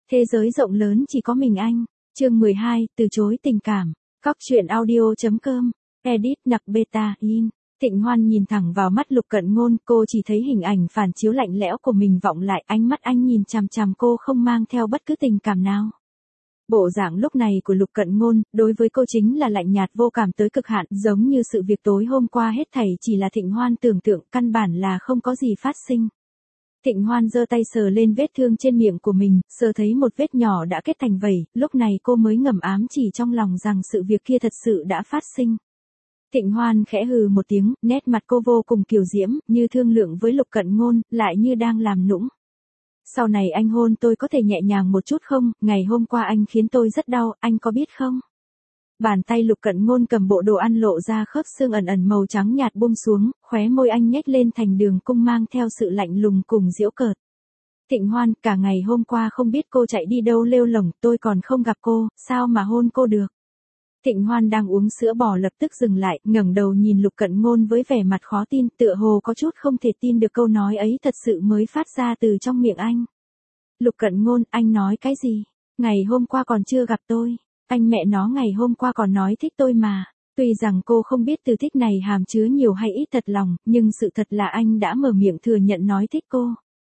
Thế giới rộng lớn chỉ có mình anh. Chương 12, từ chối tình cảm. Cóc truyện audio.com. Edit nặc beta in. Thịnh Hoan nhìn thẳng vào mắt Lục Cận Ngôn, cô chỉ thấy hình ảnh phản chiếu lạnh lẽo của mình vọng lại, ánh mắt anh nhìn chằm chằm cô không mang theo bất cứ tình cảm nào. Bộ dạng lúc này của Lục Cận Ngôn, đối với cô chính là lạnh nhạt vô cảm tới cực hạn, giống như sự việc tối hôm qua hết thảy chỉ là Thịnh Hoan tưởng tượng, căn bản là không có gì phát sinh. Thịnh Hoan giơ tay sờ lên vết thương trên miệng của mình, sờ thấy một vết nhỏ đã kết thành vẩy, lúc này cô mới ngầm ám chỉ trong lòng rằng sự việc kia thật sự đã phát sinh. Thịnh Hoan khẽ hừ một tiếng, nét mặt cô vô cùng kiều diễm, như thương lượng với Lục Cận Ngôn, lại như đang làm nũng. Sau này anh hôn tôi có thể nhẹ nhàng một chút không, ngày hôm qua anh khiến tôi rất đau, anh có biết không? Bàn tay Lục Cận Ngôn cầm bộ đồ ăn lộ ra khớp xương ẩn ẩn màu trắng nhạt buông xuống, khóe môi anh nhếch lên thành đường cung mang theo sự lạnh lùng cùng giễu cợt. Thịnh Hoan, cả ngày hôm qua không biết cô chạy đi đâu lêu lổng, tôi còn không gặp cô, sao mà hôn cô được? Thịnh Hoan đang uống sữa bò lập tức dừng lại, ngẩng đầu nhìn Lục Cận Ngôn với vẻ mặt khó tin, tựa hồ có chút không thể tin được câu nói ấy thật sự mới phát ra từ trong miệng anh. Lục Cận Ngôn, anh nói cái gì? Ngày hôm qua còn chưa gặp tôi. Anh mẹ nó ngày hôm qua còn nói thích tôi mà. Tuy rằng cô không biết từ thích này hàm chứa nhiều hay ít thật lòng, nhưng sự thật là anh đã mở miệng thừa nhận nói thích cô.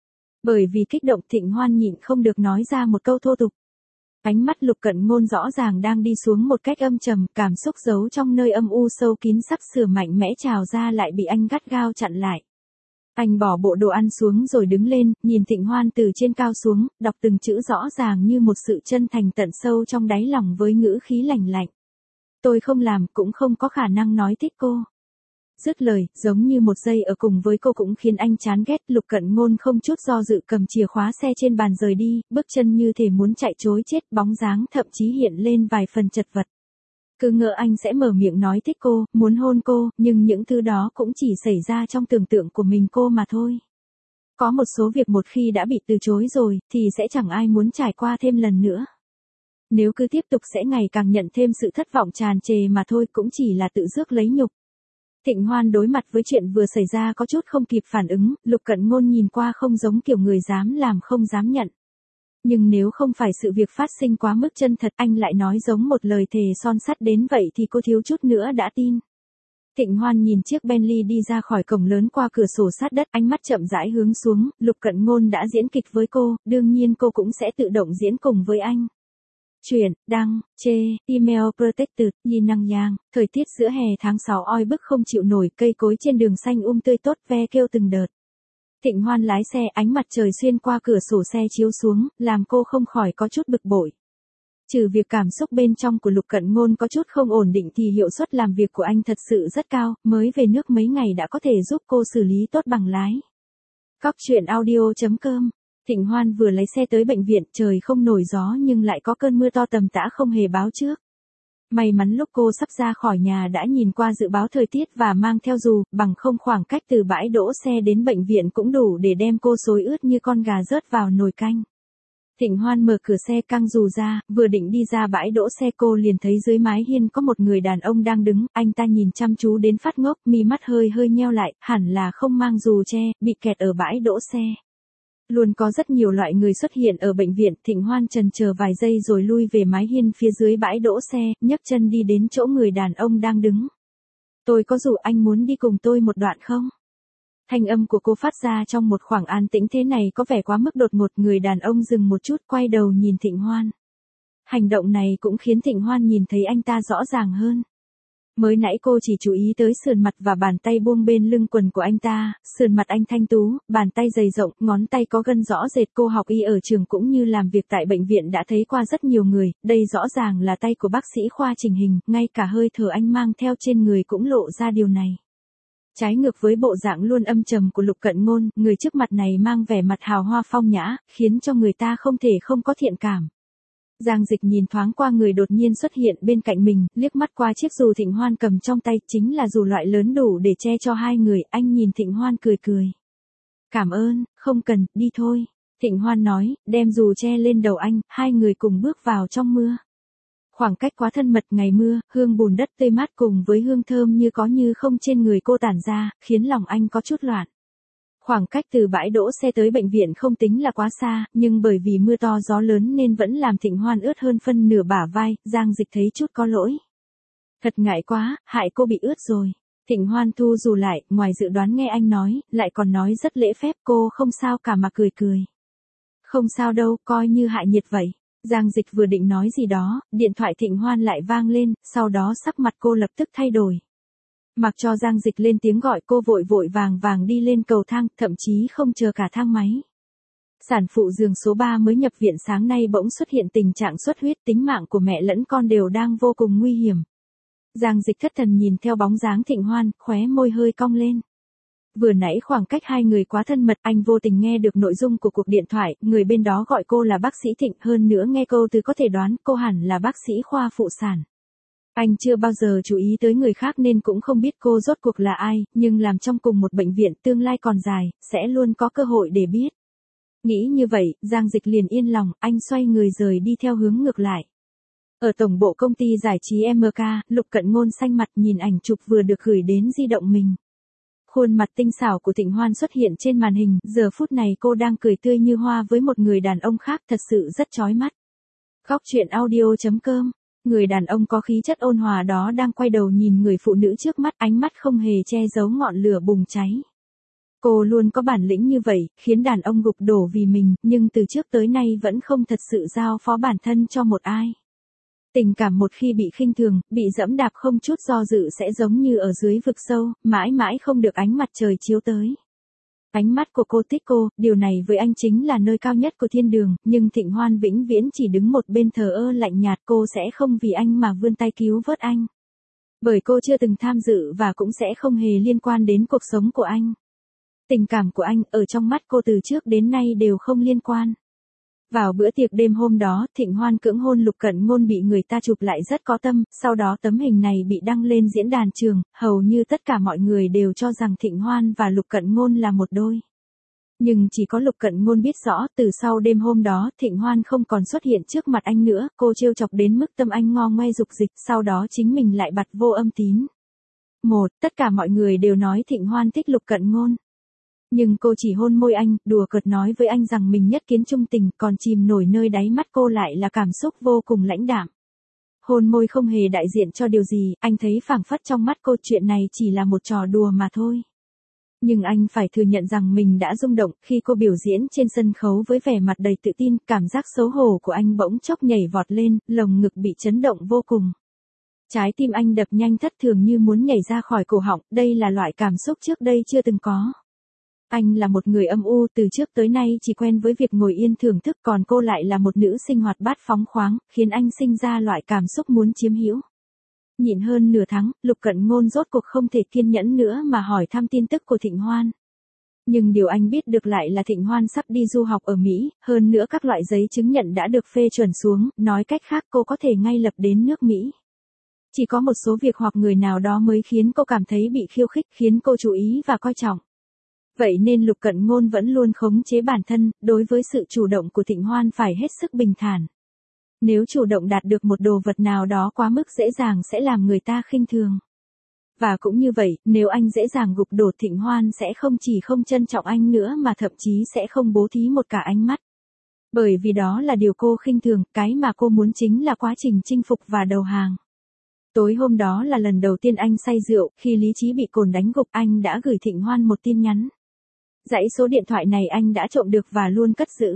Bởi vì kích động Thịnh Hoan nhịn không được nói ra một câu thô tục. Ánh mắt Lục Cận Ngôn rõ ràng đang đi xuống một cách âm trầm, cảm xúc giấu trong nơi âm u sâu kín sắp sửa mạnh mẽ trào ra lại bị anh gắt gao chặn lại. Anh bỏ bộ đồ ăn xuống rồi đứng lên, nhìn Thịnh Hoan từ trên cao xuống, đọc từng chữ rõ ràng như một sự chân thành tận sâu trong đáy lòng với ngữ khí lạnh lạnh. Tôi không làm, cũng không có khả năng nói thích cô. Dứt lời, giống như một giây ở cùng với cô cũng khiến anh chán ghét. Lục Cận Ngôn không chút do dự cầm chìa khóa xe trên bàn rời đi, bước chân như thể muốn chạy trối chết, bóng dáng thậm chí hiện lên vài phần chật vật. Cứ ngỡ anh sẽ mở miệng nói thích cô, muốn hôn cô, nhưng những thứ đó cũng chỉ xảy ra trong tưởng tượng của mình cô mà thôi. Có một số việc một khi đã bị từ chối rồi, thì sẽ chẳng ai muốn trải qua thêm lần nữa. Nếu cứ tiếp tục sẽ ngày càng nhận thêm sự thất vọng tràn trề mà thôi, cũng chỉ là tự rước lấy nhục. Thịnh Hoan đối mặt với chuyện vừa xảy ra có chút không kịp phản ứng, Lục Cận Ngôn nhìn qua không giống kiểu người dám làm không dám nhận. Nhưng nếu không phải sự việc phát sinh quá mức chân thật, anh lại nói giống một lời thề son sắt đến vậy thì cô thiếu chút nữa đã tin. Thịnh Hoan nhìn chiếc Bentley đi ra khỏi cổng lớn qua cửa sổ sát đất, ánh mắt chậm rãi hướng xuống, Lục Cận Ngôn đã diễn kịch với cô, đương nhiên cô cũng sẽ tự động diễn cùng với anh. Chuyện, đăng, chê, email protected, yin năng yang, thời tiết giữa hè tháng 6 oi bức không chịu nổi, cây cối trên đường xanh tươi tốt ve kêu từng đợt. Thịnh Hoan lái xe, ánh mặt trời xuyên qua cửa sổ xe chiếu xuống, làm cô không khỏi có chút bực bội. Trừ việc cảm xúc bên trong của Lục Cận Ngôn có chút không ổn định thì hiệu suất làm việc của anh thật sự rất cao, mới về nước mấy ngày đã có thể giúp cô xử lý tốt bằng lái. Cóc truyện audio.com. Thịnh Hoan vừa lấy xe tới bệnh viện, trời không nổi gió nhưng lại có cơn mưa to tầm tã không hề báo trước. May mắn lúc cô sắp ra khỏi nhà đã nhìn qua dự báo thời tiết và mang theo dù, bằng không khoảng cách từ bãi đỗ xe đến bệnh viện cũng đủ để đem cô xối ướt như con gà rớt vào nồi canh. Thịnh Hoan mở cửa xe căng dù ra, vừa định đi ra bãi đỗ xe cô liền thấy dưới mái hiên có một người đàn ông đang đứng, anh ta nhìn chăm chú đến phát ngốc, mi mắt hơi nheo lại, hẳn là không mang dù che, bị kẹt ở bãi đỗ xe. Luôn có rất nhiều loại người xuất hiện ở bệnh viện, Thịnh Hoan chần chờ vài giây rồi lui về mái hiên phía dưới bãi đỗ xe, nhấc chân đi đến chỗ người đàn ông đang đứng. Tôi có rủ anh muốn đi cùng tôi một đoạn không? Thanh âm của cô phát ra trong một khoảng an tĩnh thế này có vẻ quá mức đột ngột, người đàn ông dừng một chút quay đầu nhìn Thịnh Hoan. Hành động này cũng khiến Thịnh Hoan nhìn thấy anh ta rõ ràng hơn. Mới nãy cô chỉ chú ý tới sườn mặt và bàn tay buông bên lưng quần của anh ta, sườn mặt anh thanh tú, bàn tay dày rộng, ngón tay có gân rõ rệt, cô học y ở trường cũng như làm việc tại bệnh viện đã thấy qua rất nhiều người, đây rõ ràng là tay của bác sĩ khoa chỉnh hình, ngay cả hơi thở anh mang theo trên người cũng lộ ra điều này. Trái ngược với bộ dạng luôn âm trầm của Lục Cận Ngôn, người trước mặt này mang vẻ mặt hào hoa phong nhã, khiến cho người ta không thể không có thiện cảm. Giang Dịch nhìn thoáng qua người đột nhiên xuất hiện bên cạnh mình, liếc mắt qua chiếc dù Thịnh Hoan cầm trong tay, chính là dù loại lớn đủ để che cho hai người, anh nhìn Thịnh Hoan cười cười. Cảm ơn, không cần, đi thôi. Thịnh Hoan nói, đem dù che lên đầu anh, hai người cùng bước vào trong mưa. Khoảng cách quá thân mật, ngày mưa, hương bùn đất tươi mát cùng với hương thơm như có như không trên người cô tản ra, khiến lòng anh có chút loạn. Khoảng cách từ bãi đỗ xe tới bệnh viện không tính là quá xa, nhưng bởi vì mưa to gió lớn nên vẫn làm Thịnh Hoan ướt hơn phân nửa bả vai, Giang Dịch thấy chút có lỗi. Thật ngại quá, hại cô bị ướt rồi. Thịnh Hoan thu dù lại, ngoài dự đoán nghe anh nói, lại còn nói rất lễ phép, cô không sao cả mà cười cười. Không sao đâu, coi như hại nhiệt vậy. Giang Dịch vừa định nói gì đó, điện thoại Thịnh Hoan lại vang lên, sau đó sắc mặt cô lập tức thay đổi. Mặc cho Giang Dịch lên tiếng gọi, cô vội vội vàng vàng đi lên cầu thang, thậm chí không chờ cả thang máy. Sản phụ giường số 3 mới nhập viện sáng nay bỗng xuất hiện tình trạng xuất huyết, tính mạng của mẹ lẫn con đều đang vô cùng nguy hiểm. Giang Dịch thất thần nhìn theo bóng dáng Thịnh Hoan, khóe môi hơi cong lên. Vừa nãy khoảng cách hai người quá thân mật, anh vô tình nghe được nội dung của cuộc điện thoại, người bên đó gọi cô là bác sĩ Thịnh, hơn nữa nghe câu từ có thể đoán cô hẳn là bác sĩ khoa phụ sản. Anh chưa bao giờ chú ý tới người khác nên cũng không biết cô rốt cuộc là ai, nhưng làm trong cùng một bệnh viện tương lai còn dài, sẽ luôn có cơ hội để biết. Nghĩ như vậy, Giang Dịch liền yên lòng, anh xoay người rời đi theo hướng ngược lại. Ở tổng bộ công ty giải trí MK, Lục Cận Ngôn xanh mặt nhìn ảnh chụp vừa được gửi đến di động mình. Khuôn mặt tinh xảo của Thịnh Hoan xuất hiện trên màn hình, giờ phút này cô đang cười tươi như hoa với một người đàn ông khác, thật sự rất chói mắt. Góc truyện audio.com. Người đàn ông có khí chất ôn hòa đó đang quay đầu nhìn người phụ nữ trước mắt, ánh mắt không hề che giấu ngọn lửa bùng cháy. Cô luôn có bản lĩnh như vậy, khiến đàn ông gục đổ vì mình, nhưng từ trước tới nay vẫn không thật sự giao phó bản thân cho một ai. Tình cảm một khi bị khinh thường, bị dẫm đạp không chút do dự sẽ giống như ở dưới vực sâu, mãi mãi không được ánh mặt trời chiếu tới. Ánh mắt của cô thích cô, điều này với anh chính là nơi cao nhất của thiên đường, nhưng Thịnh Hoan vĩnh viễn chỉ đứng một bên thờ ơ lạnh nhạt, cô sẽ không vì anh mà vươn tay cứu vớt anh. Bởi cô chưa từng tham dự và cũng sẽ không hề liên quan đến cuộc sống của anh. Tình cảm của anh, ở trong mắt cô từ trước đến nay đều không liên quan. Vào bữa tiệc đêm hôm đó, Thịnh Hoan cưỡng hôn Lục Cận Ngôn bị người ta chụp lại rất có tâm, sau đó tấm hình này bị đăng lên diễn đàn trường, hầu như tất cả mọi người đều cho rằng Thịnh Hoan và Lục Cận Ngôn là một đôi. Nhưng chỉ có Lục Cận Ngôn biết rõ, từ sau đêm hôm đó, Thịnh Hoan không còn xuất hiện trước mặt anh nữa, cô trêu chọc đến mức tâm anh ngo ngoe dục dịch, sau đó chính mình lại bặt vô âm tín. Tất cả mọi người đều nói Thịnh Hoan thích Lục Cận Ngôn. Nhưng cô chỉ hôn môi anh, đùa cợt nói với anh rằng mình nhất kiến trung tình, còn chìm nổi nơi đáy mắt cô lại là cảm xúc vô cùng lãnh đạm. Hôn môi không hề đại diện cho điều gì, anh thấy phảng phất trong mắt cô chuyện này chỉ là một trò đùa mà thôi. Nhưng anh phải thừa nhận rằng mình đã rung động khi cô biểu diễn trên sân khấu với vẻ mặt đầy tự tin, cảm giác xấu hổ của anh bỗng chốc nhảy vọt lên, lồng ngực bị chấn động vô cùng. Trái tim anh đập nhanh thất thường như muốn nhảy ra khỏi cổ họng, đây là loại cảm xúc trước đây chưa từng có. Anh là một người âm u, từ trước tới nay chỉ quen với việc ngồi yên thưởng thức, còn cô lại là một nữ sinh hoạt bát phóng khoáng, khiến anh sinh ra loại cảm xúc muốn chiếm hữu. Nhịn hơn nửa tháng, Lục Cận Ngôn rốt cuộc không thể kiên nhẫn nữa mà hỏi thăm tin tức của Thịnh Hoan. Nhưng điều anh biết được lại là Thịnh Hoan sắp đi du học ở Mỹ, hơn nữa các loại giấy chứng nhận đã được phê chuẩn xuống, nói cách khác cô có thể ngay lập đến nước Mỹ. Chỉ có một số việc hoặc người nào đó mới khiến cô cảm thấy bị khiêu khích, khiến cô chú ý và coi trọng. Vậy nên Lục Cận Ngôn vẫn luôn khống chế bản thân, đối với sự chủ động của Thịnh Hoan phải hết sức bình thản. Nếu chủ động đạt được một đồ vật nào đó quá mức dễ dàng sẽ làm người ta khinh thường. Và cũng như vậy, nếu anh dễ dàng gục đổ Thịnh Hoan sẽ không chỉ không trân trọng anh nữa mà thậm chí sẽ không bố thí một cả ánh mắt. Bởi vì đó là điều cô khinh thường, cái mà cô muốn chính là quá trình chinh phục và đầu hàng. Tối hôm đó là lần đầu tiên anh say rượu, khi lý trí bị cồn đánh gục anh đã gửi Thịnh Hoan một tin nhắn. Dãy số điện thoại này anh đã trộm được và luôn cất giữ.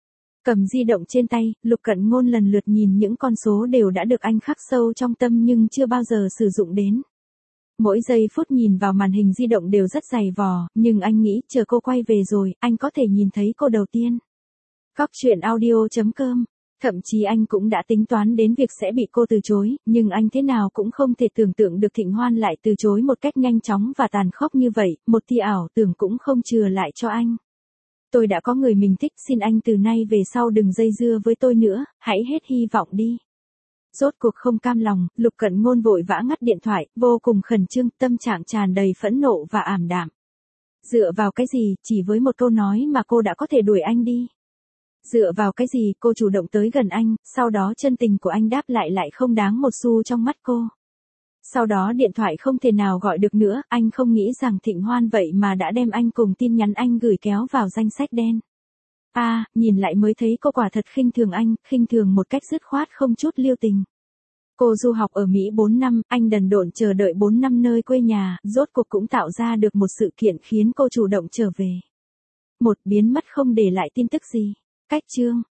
Cầm di động trên tay, Lục Cận Ngôn lần lượt nhìn những con số đều đã được anh khắc sâu trong tâm nhưng chưa bao giờ sử dụng đến. Mỗi giây phút nhìn vào màn hình di động đều rất dày vò, nhưng anh nghĩ chờ cô quay về rồi, anh có thể nhìn thấy cô đầu tiên. Góc truyện audio.com. Thậm chí anh cũng đã tính toán đến việc sẽ bị cô từ chối, nhưng anh thế nào cũng không thể tưởng tượng được Thịnh Hoan lại từ chối một cách nhanh chóng và tàn khốc như vậy, một tia ảo tưởng cũng không chừa lại cho anh. Tôi đã có người mình thích, xin anh từ nay về sau đừng dây dưa với tôi nữa, hãy hết hy vọng đi. Rốt cuộc không cam lòng, Lục Cận Ngôn vội vã ngắt điện thoại, vô cùng khẩn trương, tâm trạng tràn đầy phẫn nộ và ảm đạm. Dựa vào cái gì, chỉ với một câu nói mà cô đã có thể đuổi anh đi. Dựa vào cái gì cô chủ động tới gần anh, sau đó chân tình của anh đáp lại không đáng một xu trong mắt cô. Sau đó điện thoại không thể nào gọi được nữa, anh không nghĩ rằng Thịnh Hoan vậy mà đã đem anh cùng tin nhắn anh gửi kéo vào danh sách đen. Nhìn lại mới thấy cô quả thật khinh thường anh, khinh thường một cách dứt khoát không chút lưu tình. Cô du học ở Mỹ 4 năm, anh đần độn chờ đợi 4 năm nơi quê nhà, rốt cuộc cũng tạo ra được một sự kiện khiến cô chủ động trở về. Biến mất không để lại tin tức gì. Cách chương